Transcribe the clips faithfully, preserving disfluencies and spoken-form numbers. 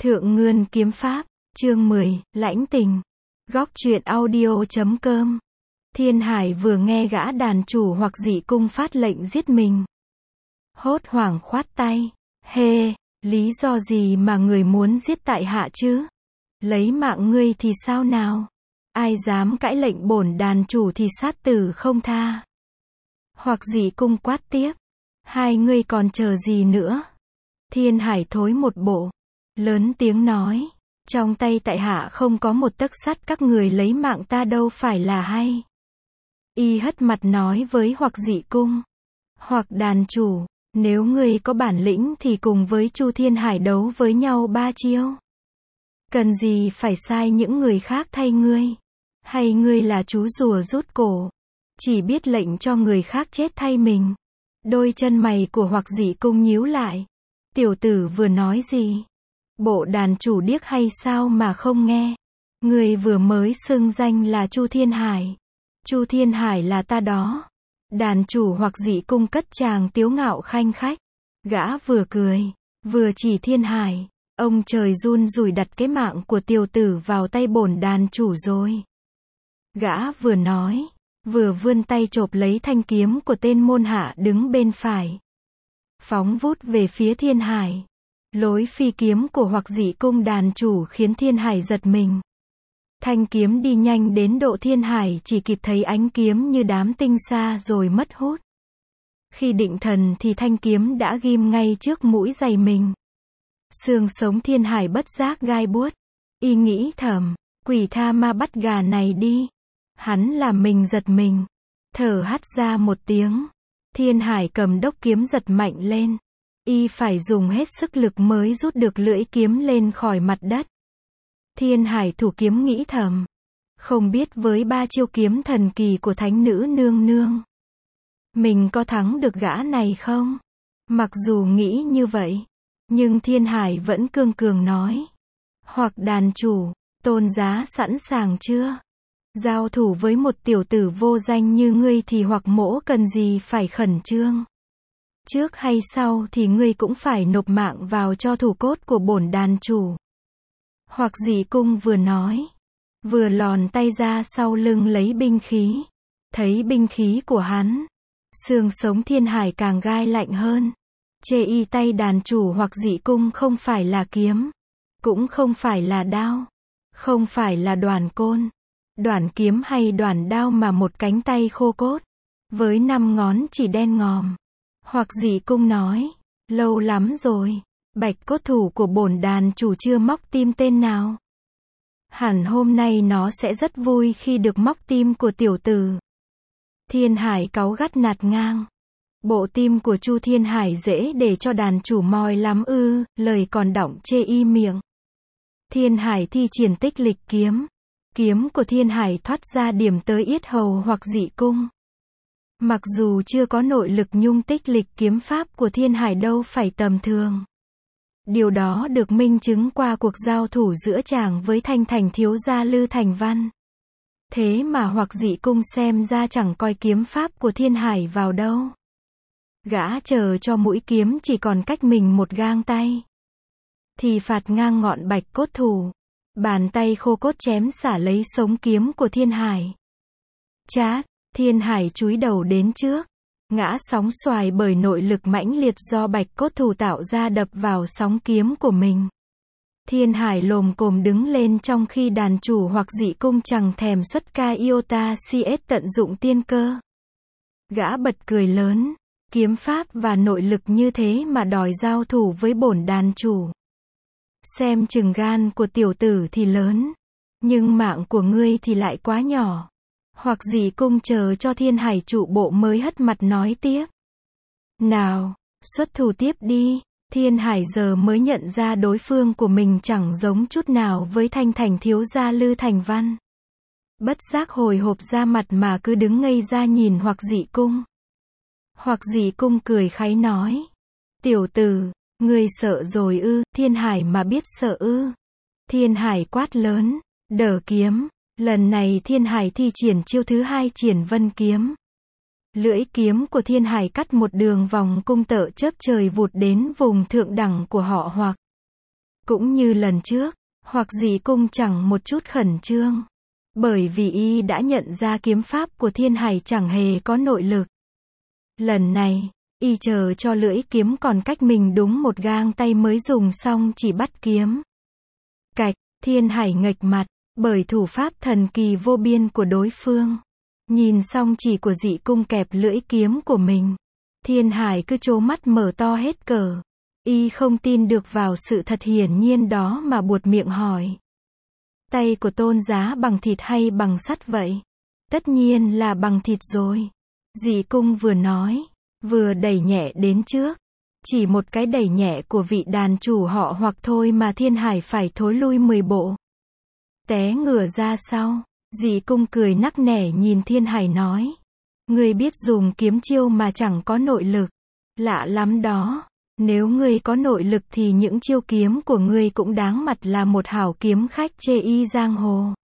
Thượng Ngươn Kiếm Pháp, chương mười, Lãnh Tình. Góc truyện audio chấm com. Thiên Hải vừa nghe gã đàn chủ hoặc dị cung phát lệnh giết mình. Hốt hoảng khoát tay. Hê, lý do gì mà người muốn giết tại hạ chứ? Lấy mạng ngươi thì sao nào? Ai dám cãi lệnh bổn đàn chủ thì sát tử không tha. Hoặc dị cung quát tiếp. Hai ngươi còn chờ gì nữa? Thiên Hải thối một bộ. Lớn tiếng nói. Trong tay tại hạ không có một tấc sắt, các người lấy mạng ta đâu phải là hay. Y hất mặt nói với Hoặc dị cung. Hoặc đàn chủ, nếu ngươi có bản lĩnh thì cùng với Chu Thiên Hải đấu với nhau ba chiêu. Cần gì phải sai những người khác thay ngươi? Hay ngươi là chú rùa rút cổ, chỉ biết lệnh cho người khác chết thay mình? Đôi chân mày của Hoặc dị cung nhíu lại. Tiểu tử vừa nói gì? Bộ đàn chủ điếc hay sao mà không nghe? Người vừa mới xưng danh là Chu Thiên Hải. Chu Thiên Hải là ta đó. Đàn chủ Hoặc dị cung cất tràng tiếu ngạo khanh khách. Gã vừa cười, vừa chỉ Thiên Hải. Ông trời run rủi đặt cái mạng của tiểu tử vào tay bổn đàn chủ rồi. Gã vừa nói, vừa vươn tay chộp lấy thanh kiếm của tên môn hạ đứng bên phải. Phóng vút về phía Thiên Hải. Lối phi kiếm của Hoặc dị cung đàn chủ khiến Thiên Hải giật mình. Thanh kiếm đi nhanh đến độ Thiên Hải chỉ kịp thấy ánh kiếm như đám tinh sa rồi mất hút. Khi định thần thì thanh kiếm đã ghim ngay trước mũi giày mình. Xương sống Thiên Hải bất giác gai buốt. Y nghĩ thầm, quỷ tha ma bắt gà này đi. Hắn làm mình giật mình. Thở hắt ra một tiếng. Thiên Hải cầm đốc kiếm giật mạnh lên. Y phải dùng hết sức lực mới rút được lưỡi kiếm lên khỏi mặt đất. Thiên Hải thủ kiếm nghĩ thầm. Không biết với ba chiêu kiếm thần kỳ của thánh nữ nương nương, mình có thắng được gã này không? Mặc dù nghĩ như vậy, nhưng Thiên Hải vẫn cương cường nói. Hoặc đàn chủ, tôn giá sẵn sàng chưa? Giao thủ với một tiểu tử vô danh như ngươi thì Hoặc mỗ cần gì phải khẩn trương. Trước hay sau thì ngươi cũng phải nộp mạng vào cho thủ cốt của bổn đàn chủ. Hoặc dị cung vừa nói, vừa lòn tay ra sau lưng lấy binh khí. Thấy binh khí của hắn, xương sống Thiên Hải càng gai lạnh hơn. Chê y tay đàn chủ Hoặc dị cung không phải là kiếm, cũng không phải là đao, không phải là đoản côn, đoản kiếm hay đoản đao mà một cánh tay khô cốt, với năm ngón chỉ đen ngòm. Hoặc dị cung nói, lâu lắm rồi, bạch cốt thủ của bổn đàn chủ chưa móc tim tên nào. Hẳn hôm nay nó sẽ rất vui khi được móc tim của tiểu tử. Thiên Hải cáu gắt nạt ngang. Bộ tim của Chu Thiên Hải dễ để cho đàn chủ moi lắm ư, lời còn đọng chê y miệng. Thiên Hải thi triển tích lịch kiếm. Kiếm của Thiên Hải thoát ra điểm tới yết hầu Hoặc dị cung. Mặc dù chưa có nội lực nhung tích lịch kiếm pháp của Thiên Hải đâu phải tầm thường. Điều đó được minh chứng qua cuộc giao thủ giữa chàng với Thanh Thành thiếu gia Lư Thành Văn. Thế mà Hoặc dị cung xem ra chẳng coi kiếm pháp của Thiên Hải vào đâu. Gã chờ cho mũi kiếm chỉ còn cách mình một gang tay, thì phạt ngang ngọn bạch cốt thủ. Bàn tay khô cốt chém xả lấy sống kiếm của Thiên Hải. Chát, Thiên Hải chúi đầu đến trước. Ngã sóng xoài bởi nội lực mãnh liệt do bạch cốt thủ tạo ra đập vào sóng kiếm của mình. Thiên Hải lồm cồm đứng lên trong khi đàn chủ Hoặc dị cung chẳng thèm xuất ca iota cs tận dụng tiên cơ. Gã bật cười lớn. Kiếm pháp và nội lực như thế mà đòi giao thủ với bổn đàn chủ. Xem chừng gan của tiểu tử thì lớn, nhưng mạng của ngươi thì lại quá nhỏ. Hoặc dị cung chờ cho Thiên Hải trụ bộ mới hất mặt nói tiếp. Nào, xuất thủ tiếp đi. Thiên Hải giờ mới nhận ra đối phương của mình chẳng giống chút nào với Thanh Thành thiếu gia Lư Thành Văn. Bất giác hồi hộp ra mặt mà cứ đứng ngây ra nhìn Hoặc dị cung. Hoặc dị cung cười kháy nói. Tiểu tử, ngươi sợ rồi ư? Thiên Hải mà biết sợ ư? Thiên Hải quát lớn. Đỡ kiếm. Lần này Thiên Hải thi triển chiêu thứ hai Triển Vân kiếm. Lưỡi kiếm của Thiên Hải cắt một đường vòng cung tợ chớp trời vụt đến vùng thượng đẳng của họ Hoặc. Cũng như lần trước, Hoặc Dị Cung chẳng một chút khẩn trương. Bởi vì y đã nhận ra kiếm pháp của Thiên Hải chẳng hề có nội lực. Lần này, y chờ cho lưỡi kiếm còn cách mình đúng một gang tay mới dùng xong chỉ bắt kiếm. Cạch, Thiên Hải nghệch mặt, bởi thủ pháp thần kỳ vô biên của đối phương. Nhìn xong chỉ của Dị Cung kẹp lưỡi kiếm của mình. Thiên Hải cứ trố mắt mở to hết cỡ. Y không tin được vào sự thật hiển nhiên đó mà buột miệng hỏi. Tay của Tôn Giá bằng thịt hay bằng sắt vậy? Tất nhiên là bằng thịt rồi. Dị Cung vừa nói, vừa đẩy nhẹ đến trước. Chỉ một cái đẩy nhẹ của vị đàn chủ họ Hoặc thôi mà Thiên Hải phải thối lui mười bộ. Té ngửa ra sau, Dị Cung cười nắc nẻ nhìn Thiên Hải nói. Ngươi biết dùng kiếm chiêu mà chẳng có nội lực. Lạ lắm đó. Nếu ngươi có nội lực thì những chiêu kiếm của ngươi cũng đáng mặt là một hảo kiếm khách chê y giang hồ.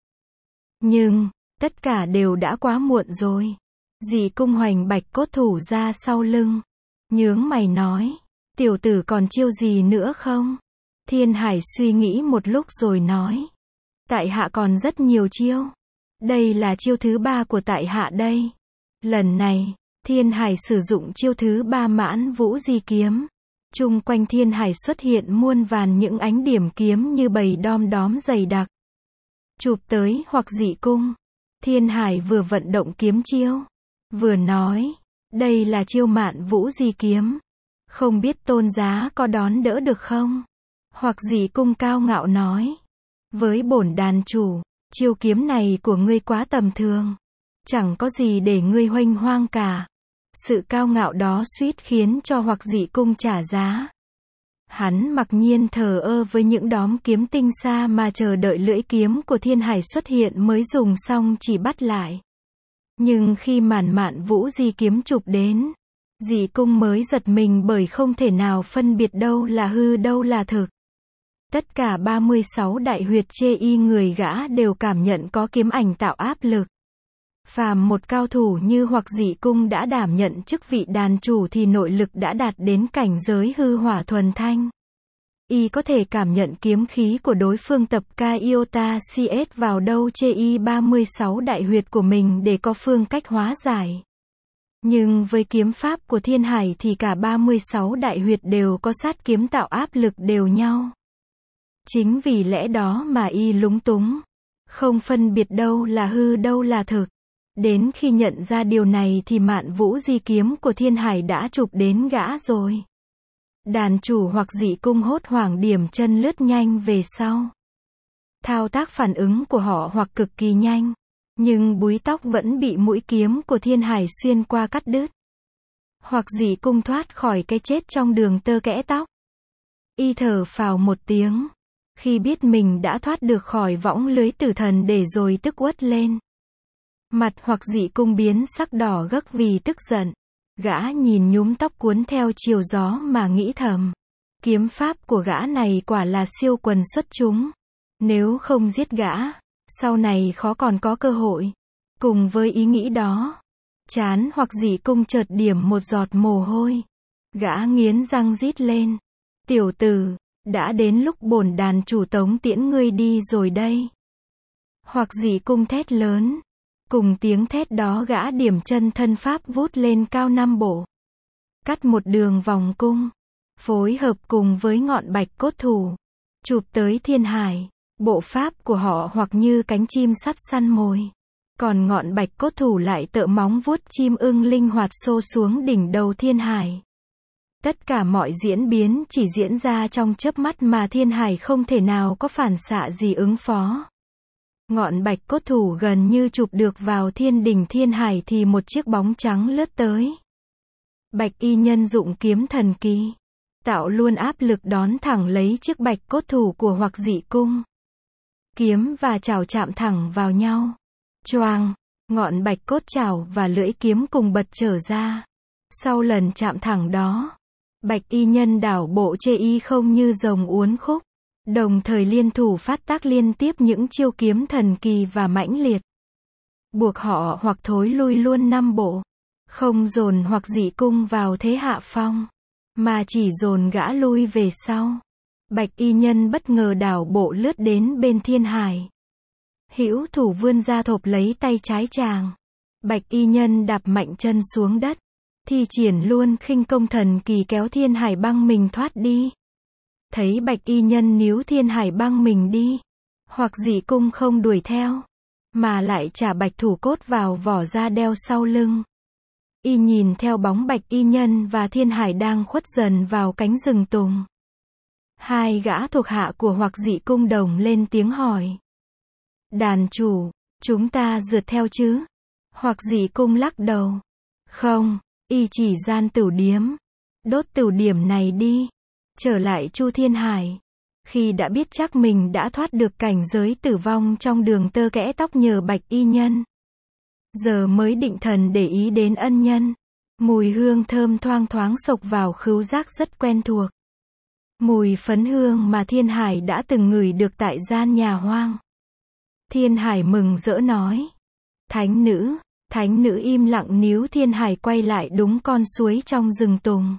Nhưng, tất cả đều đã quá muộn rồi. Dị Cung hoành bạch cốt thủ ra sau lưng. Nhướng mày nói, tiểu tử còn chiêu gì nữa không? Thiên Hải suy nghĩ một lúc rồi nói. Tại hạ còn rất nhiều chiêu. Đây là chiêu thứ ba của tại hạ đây. Lần này, Thiên Hải sử dụng chiêu thứ ba Mãn Vũ Di kiếm. Chung quanh Thiên Hải xuất hiện muôn vàn những ánh điểm kiếm như bầy đom đóm dày đặc. Chụp tới Hoặc Dị Cung. Thiên Hải vừa vận động kiếm chiêu, vừa nói, đây là chiêu Mạn Vũ Di kiếm. Không biết Tôn Giá có đón đỡ được không? Hoặc Dị Cung cao ngạo nói, với bổn đàn chủ, chiêu kiếm này của ngươi quá tầm thường. Chẳng có gì để ngươi huênh hoang cả. Sự cao ngạo đó suýt khiến cho Hoặc Dị Cung trả giá. Hắn mặc nhiên thờ ơ với những đóm kiếm tinh xa mà chờ đợi lưỡi kiếm của Thiên Hải xuất hiện mới dùng xong chỉ bắt lại. Nhưng khi màn Mạn Vũ Di kiếm chụp đến, Dị Cung mới giật mình bởi không thể nào phân biệt đâu là hư đâu là thực. Tất cả ba mươi sáu đại huyệt chê y người gã đều cảm nhận có kiếm ảnh tạo áp lực. Phàm một cao thủ như Hoặc Dị Cung đã đảm nhận chức vị đàn chủ thì nội lực đã đạt đến cảnh giới hư hỏa thuần thanh. Y có thể cảm nhận kiếm khí của đối phương tập ca iota cs vào đâu chê y ba mươi sáu đại huyệt của mình để có phương cách hóa giải. Nhưng với kiếm pháp của Thiên Hải thì cả ba mươi sáu đại huyệt đều có sát kiếm tạo áp lực đều nhau. Chính vì lẽ đó mà y lúng túng, không phân biệt đâu là hư đâu là thực. Đến khi nhận ra điều này thì Mạn Vũ Di kiếm của Thiên Hải đã chụp đến gã rồi. Đàn chủ Hoặc Dị Cung hốt hoảng điểm chân lướt nhanh về sau. Thao tác phản ứng của họ Hoặc cực kỳ nhanh, nhưng búi tóc vẫn bị mũi kiếm của Thiên Hải xuyên qua cắt đứt. Hoặc Dị Cung thoát khỏi cái chết trong đường tơ kẽ tóc. Y thở phào một tiếng, khi biết mình đã thoát được khỏi võng lưới tử thần để rồi tức uất lên. Mặt Hoặc Dị Cung biến sắc đỏ gấc vì tức giận. Gã nhìn nhúm tóc cuốn theo chiều gió mà nghĩ thầm. Kiếm pháp của gã này quả là siêu quần xuất chúng. Nếu không giết gã, sau này khó còn có cơ hội. Cùng với ý nghĩ đó, trán Hoặc Dị Cung chợt điểm một giọt mồ hôi. Gã nghiến răng rít lên. Tiểu tử, đã đến lúc bổn đàn chủ tống tiễn ngươi đi rồi đây. Hoặc Dị Cung thét lớn. Cùng tiếng thét đó gã điểm chân thân pháp vút lên cao năm bộ. Cắt một đường vòng cung. Phối hợp cùng với ngọn bạch cốt thủ. Chụp tới Thiên Hải. Bộ pháp của họ hoặc như cánh chim sắt săn mồi. Còn ngọn bạch cốt thủ lại tựa móng vuốt chim ưng linh hoạt xô xuống đỉnh đầu Thiên Hải. Tất cả mọi diễn biến chỉ diễn ra trong chớp mắt mà Thiên Hải không thể nào có phản xạ gì ứng phó. Ngọn bạch cốt thủ gần như chụp được vào thiên đỉnh Thiên Hải thì một chiếc bóng trắng lướt tới. Bạch y nhân dụng kiếm thần kỳ, tạo luôn áp lực đón thẳng lấy chiếc bạch cốt thủ của Hoặc Dị Cung. Kiếm và chảo chạm thẳng vào nhau. Choang, ngọn bạch cốt chảo và lưỡi kiếm cùng bật trở ra. Sau lần chạm thẳng đó, bạch y nhân đảo bộ chê y không như rồng uốn khúc. Đồng thời liên thủ phát tác liên tiếp những chiêu kiếm thần kỳ và mãnh liệt. Buộc họ hoặc thối lui luôn năm bộ. Không dồn Hoặc Dị Cung vào thế hạ phong, mà chỉ dồn gã lui về sau. Bạch y nhân bất ngờ đảo bộ lướt đến bên Thiên Hải. Hữu thủ vươn ra thộp lấy tay trái chàng. Bạch y nhân đạp mạnh chân xuống đất. Thi triển luôn khinh công thần kỳ kéo Thiên Hải băng mình thoát đi. Thấy bạch y nhân níu Thiên Hải băng mình đi. Hoặc dị cung không đuổi theo. Mà lại trả bạch thủ cốt vào vỏ ra đeo sau lưng. Y nhìn theo bóng bạch y nhân và Thiên Hải đang khuất dần vào cánh rừng tùng. Hai gã thuộc hạ của Hoặc dị cung đồng lên tiếng hỏi. Đàn chủ, chúng ta rượt theo chứ? Hoặc dị cung lắc đầu. Không, y chỉ gian tửu điếm. Đốt tửu điểm này đi. Trở lại Chu Thiên Hải. Khi đã biết chắc mình đã thoát được cảnh giới tử vong trong đường tơ kẽ tóc nhờ bạch y nhân. Giờ mới định thần để ý đến ân nhân. Mùi hương thơm thoang thoáng xộc vào khứu giác rất quen thuộc. Mùi phấn hương mà Thiên Hải đã từng ngửi được tại gian nhà hoang. Thiên Hải mừng rỡ nói. Thánh nữ, thánh nữ im lặng níu Thiên Hải quay lại đúng con suối trong rừng tùng.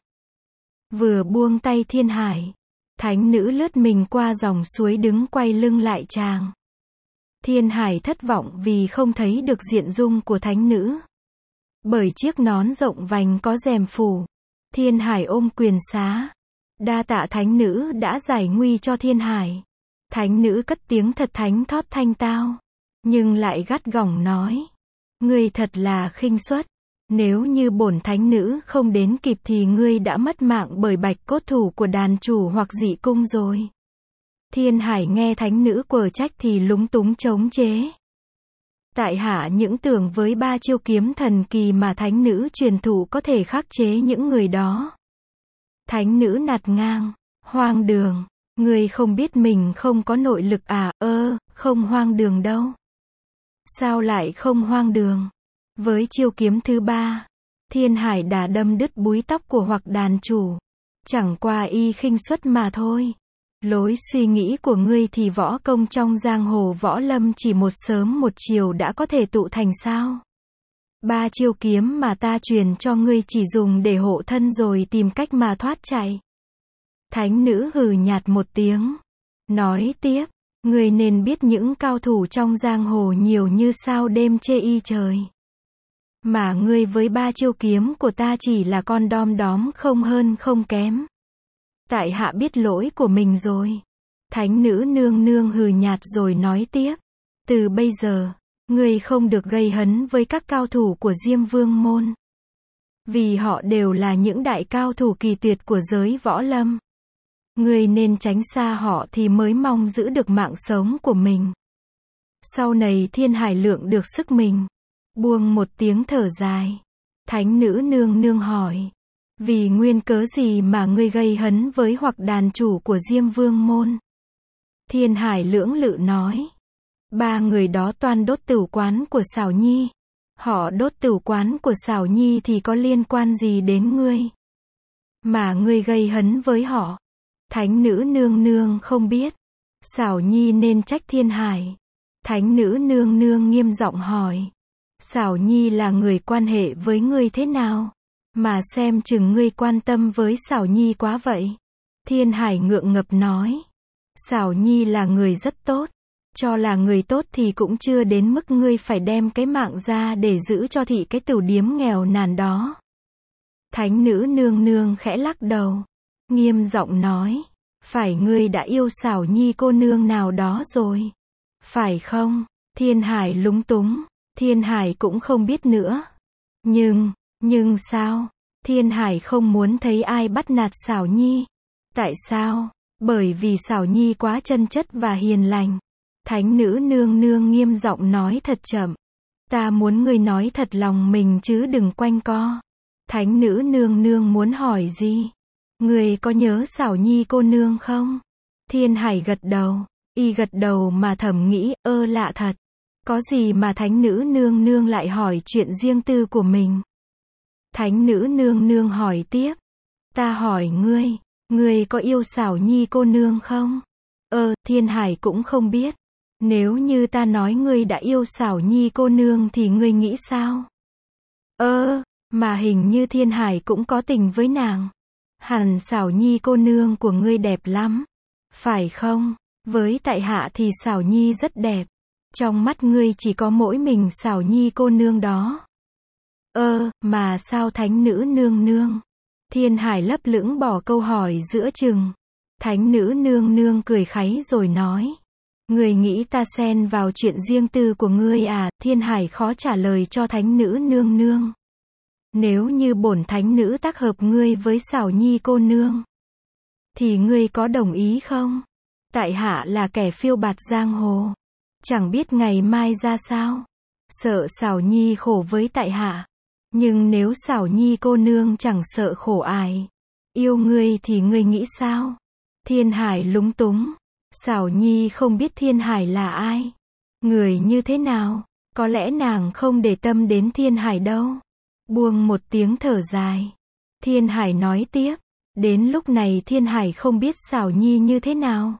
Vừa buông tay Thiên Hải, thánh nữ lướt mình qua dòng suối đứng quay lưng lại chàng. Thiên Hải thất vọng vì không thấy được diện dung của thánh nữ. Bởi chiếc nón rộng vành có rèm phủ. Thiên Hải ôm quyền xá. Đa tạ thánh nữ đã giải nguy cho Thiên Hải. Thánh nữ cất tiếng thật thánh thót thanh tao. Nhưng lại gắt gỏng nói. Ngươi thật là khinh suất. Nếu như bổn thánh nữ không đến kịp thì ngươi đã mất mạng bởi bạch cốt thủ của đàn chủ Hoặc dị cung rồi. Thiên Hải nghe thánh nữ quở trách thì lúng túng chống chế. Tại hạ những tưởng với ba chiêu kiếm thần kỳ mà thánh nữ truyền thụ có thể khắc chế những người đó. Thánh nữ nạt ngang. Hoang đường. Ngươi không biết mình không có nội lực à? Ơ, không hoang đường đâu. Sao lại không hoang đường? Với chiêu kiếm thứ ba, Thiên Hải đã đâm đứt búi tóc của Hoặc đàn chủ. Chẳng qua y khinh suất mà thôi. Lối suy nghĩ của ngươi thì võ công trong giang hồ võ lâm chỉ một sớm một chiều đã có thể tụ thành sao? Ba chiêu kiếm mà ta truyền cho ngươi chỉ dùng để hộ thân rồi tìm cách mà thoát chạy. Thánh nữ hừ nhạt một tiếng. Nói tiếp, ngươi nên biết những cao thủ trong giang hồ nhiều như sao đêm chê y trời. Mà ngươi với ba chiêu kiếm của ta chỉ là con đom đóm không hơn không kém. Tại hạ biết lỗi của mình rồi. Thánh nữ nương nương hừ nhạt rồi nói tiếp. Từ bây giờ, ngươi không được gây hấn với các cao thủ của Diêm Vương môn. Vì họ đều là những đại cao thủ kỳ tuyệt của giới võ lâm. Ngươi nên tránh xa họ thì mới mong giữ được mạng sống của mình. Sau này Thiên Hải lượng được sức mình. Buông một tiếng thở dài. Thánh nữ nương nương hỏi. Vì nguyên cớ gì mà ngươi gây hấn với Hoặc đàn chủ của Diêm Vương môn? Thiên Hải lưỡng lự nói. Ba người đó toan đốt tửu quán của Xảo Nhi. Họ đốt tửu quán của Xảo Nhi thì có liên quan gì đến ngươi? Mà ngươi gây hấn với họ. Thánh nữ nương nương không biết. Xảo Nhi nên trách Thiên Hải. Thánh nữ nương nương nghiêm giọng hỏi. Xảo Nhi là người quan hệ với ngươi thế nào? Mà xem chừng ngươi quan tâm với Xảo Nhi quá vậy. Thiên Hải ngượng ngập nói. Xảo Nhi là người rất tốt. Cho là người tốt thì cũng chưa đến mức ngươi phải đem cái mạng ra để giữ cho thị cái tửu điếm nghèo nàn đó. Thánh nữ nương nương khẽ lắc đầu. Nghiêm giọng nói. Phải ngươi đã yêu Xảo Nhi cô nương nào đó rồi. Phải không? Thiên Hải lúng túng. Thiên Hải cũng không biết nữa. Nhưng, nhưng sao? Thiên Hải không muốn thấy ai bắt nạt Xảo Nhi. Tại sao? Bởi vì Xảo Nhi quá chân chất và hiền lành. Thánh nữ nương nương nghiêm giọng nói thật chậm. Ta muốn ngươi nói thật lòng mình chứ đừng quanh co. Thánh nữ nương nương muốn hỏi gì? Ngươi có nhớ Xảo Nhi cô nương không? Thiên Hải gật đầu. Y gật đầu mà thầm nghĩ, ơ lạ thật. Có gì mà thánh nữ nương nương lại hỏi chuyện riêng tư của mình? Thánh nữ nương nương hỏi tiếp. Ta hỏi ngươi, ngươi có yêu Xảo Nhi cô nương không? Ơ, Thiên Hải cũng không biết. Nếu như ta nói ngươi đã yêu Xảo Nhi cô nương thì ngươi nghĩ sao? Ơ, mà hình như Thiên Hải cũng có tình với nàng. Hẳn Xảo Nhi cô nương của ngươi đẹp lắm. Phải không? Với tại hạ thì Xảo Nhi rất đẹp. Trong mắt ngươi chỉ có mỗi mình Xảo Nhi cô nương đó. Ơ, mà sao thánh nữ nương nương? Thiên Hải lấp lửng bỏ câu hỏi giữa chừng. Thánh nữ nương nương cười kháy rồi nói. Ngươi nghĩ ta xen vào chuyện riêng tư của ngươi à? Thiên Hải khó trả lời cho thánh nữ nương nương. Nếu như bổn thánh nữ tác hợp ngươi với Xảo Nhi cô nương, thì ngươi có đồng ý không? Tại hạ là kẻ phiêu bạt giang hồ, chẳng biết ngày mai ra sao. Sợ Xảo Nhi khổ với tại hạ. Nhưng nếu Xảo Nhi cô nương chẳng sợ khổ ai, yêu ngươi thì ngươi nghĩ sao? Thiên Hải lúng túng. Xảo Nhi không biết Thiên Hải là ai, người như thế nào, có lẽ nàng không để tâm đến Thiên Hải đâu. Buông một tiếng thở dài, Thiên Hải nói tiếp, đến lúc này Thiên Hải không biết Xảo Nhi như thế nào.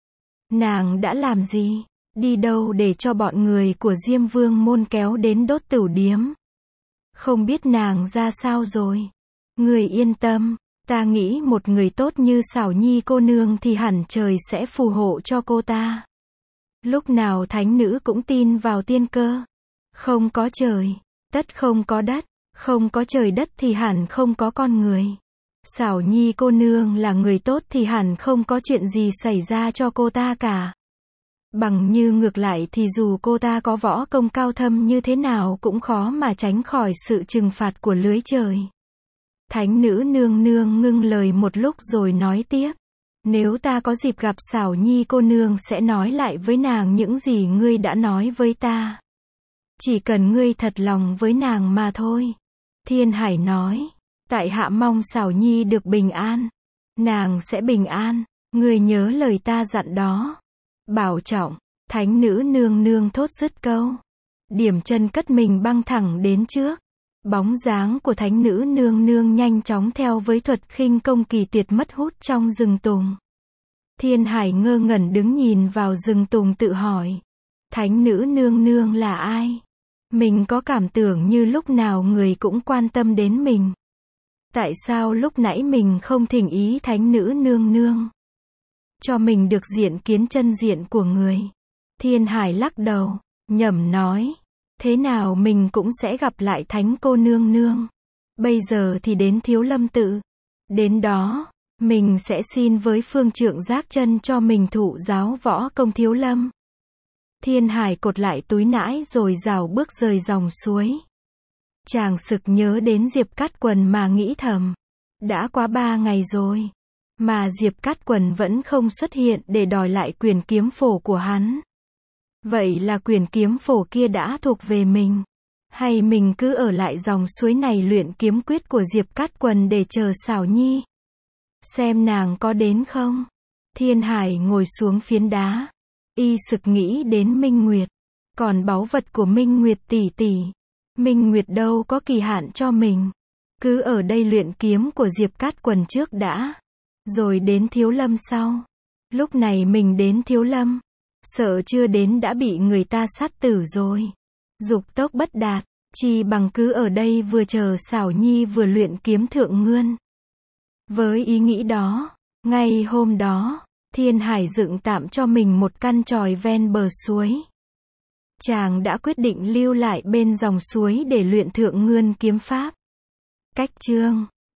Nàng đã làm gì, đi đâu để cho bọn người của Diêm Vương môn kéo đến đốt tửu điếm. Không biết nàng ra sao rồi. Người yên tâm, ta nghĩ một người tốt như Xảo Nhi cô nương thì hẳn trời sẽ phù hộ cho cô ta. Lúc nào thánh nữ cũng tin vào tiên cơ. Không có trời, tất không có đất, không có trời đất thì hẳn không có con người. Xảo Nhi cô nương là người tốt thì hẳn không có chuyện gì xảy ra cho cô ta cả. Bằng như ngược lại thì dù cô ta có võ công cao thâm như thế nào cũng khó mà tránh khỏi sự trừng phạt của lưới trời. Thánh nữ nương nương ngưng lời một lúc rồi nói tiếp. Nếu ta có dịp gặp Xảo Nhi cô nương sẽ nói lại với nàng những gì ngươi đã nói với ta. Chỉ cần ngươi thật lòng với nàng mà thôi. Thiên Hải nói. Tại hạ mong Xảo Nhi được bình an. Nàng sẽ bình an. Ngươi nhớ lời ta dặn đó. Bảo trọng. Thánh nữ nương nương thốt dứt câu. Điểm chân cất mình băng thẳng đến trước. Bóng dáng của thánh nữ nương nương nhanh chóng theo với thuật khinh công kỳ tuyệt mất hút trong rừng tùng. Thiên Hải ngơ ngẩn đứng nhìn vào rừng tùng tự hỏi. Thánh nữ nương nương là ai? Mình có cảm tưởng như lúc nào người cũng quan tâm đến mình. Tại sao lúc nãy mình không thỉnh ý thánh nữ nương nương cho mình được diện kiến chân diện của người? Thiên Hải lắc đầu, nhẩm nói. Thế nào mình cũng sẽ gặp lại thánh cô nương nương. Bây giờ thì đến Thiếu Lâm tự. Đến đó, mình sẽ xin với phương trượng Giác Chân cho mình thụ giáo võ công Thiếu Lâm. Thiên Hải cột lại túi nãi rồi rảo bước rời dòng suối. Chàng sực nhớ đến Diệp Cát Quần mà nghĩ thầm. Đã quá ba ngày rồi, mà Diệp Cát Quần vẫn không xuất hiện để đòi lại quyền kiếm phổ của hắn. Vậy là quyền kiếm phổ kia đã thuộc về mình. Hay mình cứ ở lại dòng suối này luyện kiếm quyết của Diệp Cát Quần để chờ Xảo Nhi. Xem nàng có đến không? Thiên Hải ngồi xuống phiến đá. Y sực nghĩ đến Minh Nguyệt. Còn báu vật của Minh Nguyệt tỷ tỷ. Minh Nguyệt đâu có kỳ hạn cho mình. Cứ ở đây luyện kiếm của Diệp Cát Quần trước đã. Rồi đến Thiếu Lâm sau. Lúc này mình đến Thiếu Lâm. Sợ chưa đến đã bị người ta sát tử rồi. Dục tốc bất đạt. Chi bằng cứ ở đây vừa chờ Xảo Nhi vừa luyện kiếm thượng ngươn. Với ý nghĩ đó, ngay hôm đó, Thiên Hải dựng tạm cho mình một căn chòi ven bờ suối. Chàng đã quyết định lưu lại bên dòng suối để luyện thượng ngươn kiếm pháp. Cách chương